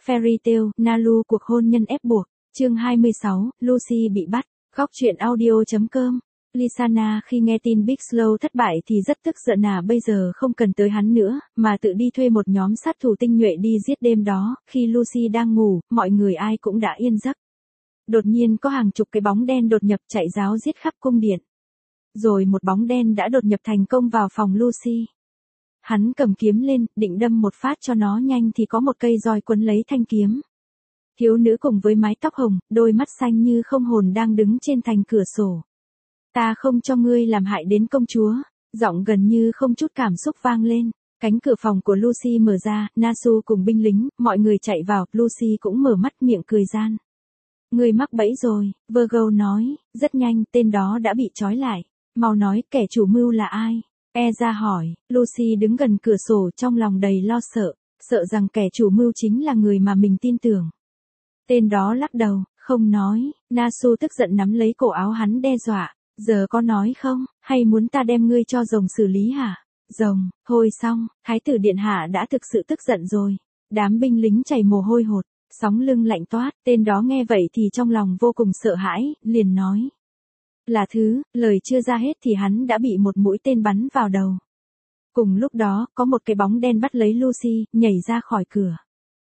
Fairy Tail, Nalu cuộc hôn nhân ép buộc, chương 26, Lucy bị bắt, góc truyện audio.com. Lysana khi nghe tin Big Slow thất bại thì rất tức giận bây giờ không cần tới hắn nữa, mà tự đi thuê một nhóm sát thủ tinh nhuệ đi giết đêm đó, khi Lucy đang ngủ, mọi người ai cũng đã yên giấc. Đột nhiên có hàng chục cái bóng đen đột nhập chạy ráo giết khắp cung điện. Rồi một bóng đen đã đột nhập thành công vào phòng Lucy. Hắn cầm kiếm lên, định đâm một phát cho nó nhanh thì có một cây roi quấn lấy thanh kiếm. Thiếu nữ cùng với mái tóc hồng, đôi mắt xanh như không hồn đang đứng trên thành cửa sổ. Ta không cho ngươi làm hại đến công chúa, giọng gần như không chút cảm xúc vang lên. Cánh cửa phòng của Lucy mở ra, Nasu cùng binh lính, mọi người chạy vào, Lucy cũng mở mắt miệng cười gian. Ngươi mắc bẫy rồi, Virgo nói, rất nhanh, tên đó đã bị trói lại. Mau nói, kẻ chủ mưu là ai? Eza hỏi, Lucy đứng gần cửa sổ trong lòng đầy lo sợ, sợ rằng kẻ chủ mưu chính là người mà mình tin tưởng. Tên đó lắc đầu, không nói, Nasu tức giận nắm lấy cổ áo hắn đe dọa, giờ có nói không, hay muốn ta đem ngươi cho rồng xử lý hả? Rồng, thôi xong, thái tử điện hạ đã thực sự tức giận rồi. Đám binh lính chảy mồ hôi hột, sóng lưng lạnh toát, tên đó nghe vậy thì trong lòng vô cùng sợ hãi, liền nói. Là thứ, lời chưa ra hết thì hắn đã bị một mũi tên bắn vào đầu. Cùng lúc đó, có một cái bóng đen bắt lấy Lucy, nhảy ra khỏi cửa.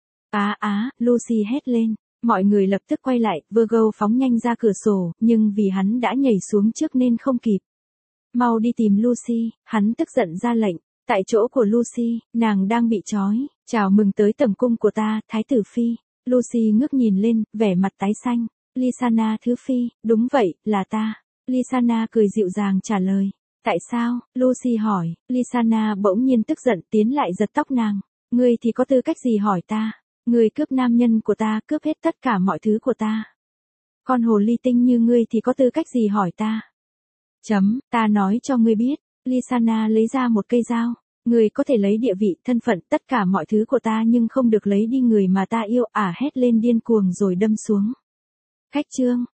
Lucy hét lên. Mọi người lập tức quay lại, Virgo phóng nhanh ra cửa sổ, nhưng vì hắn đã nhảy xuống trước nên không kịp. Mau đi tìm Lucy, hắn tức giận ra lệnh. Tại chỗ của Lucy, nàng đang bị trói. Chào mừng tới tầm cung của ta, Thái tử Phi. Lucy ngước nhìn lên, vẻ mặt tái xanh. Lysana thứ Phi, đúng vậy, là ta. Lysana cười dịu dàng trả lời. Tại sao? Lucy hỏi. Lysana bỗng nhiên tức giận tiến lại giật tóc nàng. Ngươi thì có tư cách gì hỏi ta? Ngươi cướp nam nhân của ta, cướp hết tất cả mọi thứ của ta. Con hồ ly tinh như ngươi thì có tư cách gì hỏi ta? Ta nói cho ngươi biết. Lysana lấy ra một cây dao. Ngươi có thể lấy địa vị, thân phận, tất cả mọi thứ của ta nhưng không được lấy đi người mà ta yêu. Hét lên điên cuồng rồi đâm xuống. Khách trương,